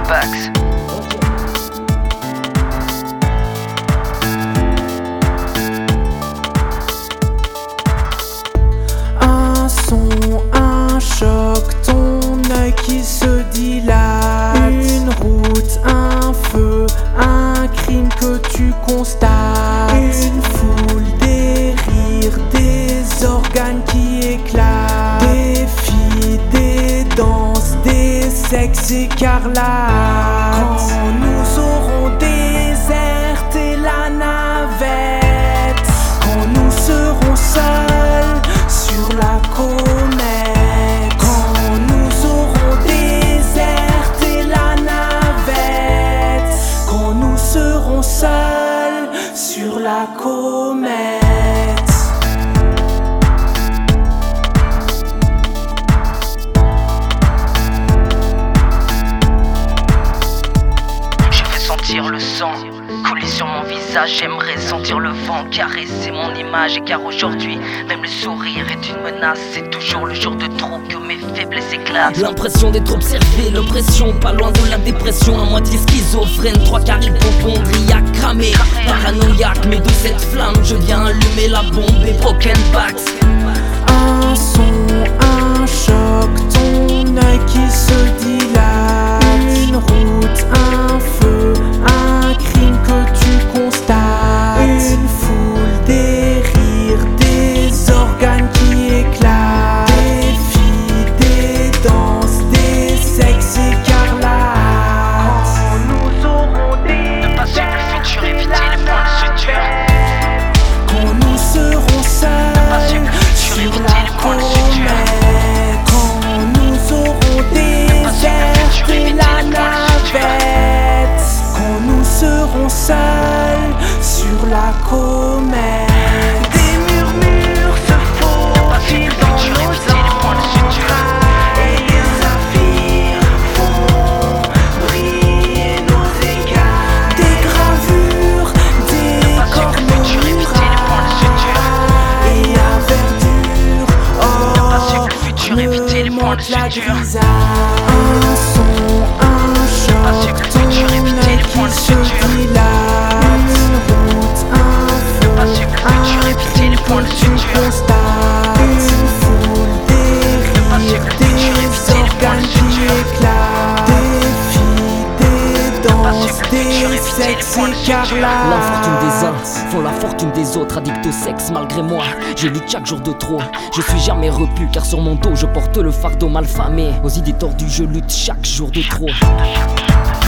Bax. Un son, un choc, ton œil qui se dilate. Une route, un feu, un crime que tu constates. Une foule, des rires, des organes qui éclatent. Des filles, des danses, des sexes écarlates. Quand nous aurons déserté la navette, quand nous serons seuls sur la comète, quand nous aurons déserté la navette, quand nous serons seuls sur la comète. Je fais sentir le sang coller sur mon visage, j'aimerais sentir le vent caresser mon image. Car aujourd'hui, même le sourire est une menace. C'est toujours le jour de trop que mes faiblesses éclatent. L'impression d'être observé, l'oppression, pas loin de la dépression. À moitié schizophrène, trois quarts hypochondriaque, cramé, paranoïaque. Mais de cette flamme, je viens allumer la bombe et broken backs. Un son, un choc, ton œil qui se dilate. Une route, un feu, un crime que tu constates. Une foule, des rires, des organes qui éclatent. Des filles, des danses, des sexes écarlates. Quand nous aurons Ne pas suivre le futur, éviter les points de suture. quand nous serons seuls sur la comète, quand nous aurons déserté la navette, quand nous serons seuls sur la comète. Des murmures se faufilent dans nos entrailles et les saphirs font briller nos égards. Des gravures, des corps et à verdure, oh, remonte la grisaille. Un son, un choc, ton œil qui se dilate. Une route, un feu, un crime que tu constates. Une foule, des rires, des organes qui éclatent. Des filles, des danses, des sexes écarlates. L'infortune des uns font la fortune des autres, addict au sexe malgré moi. Je lutte chaque jour de trop, je suis jamais repu car sur mon dos je porte le fardeau malfamé. Aux idées tordues je lutte chaque jour de trop.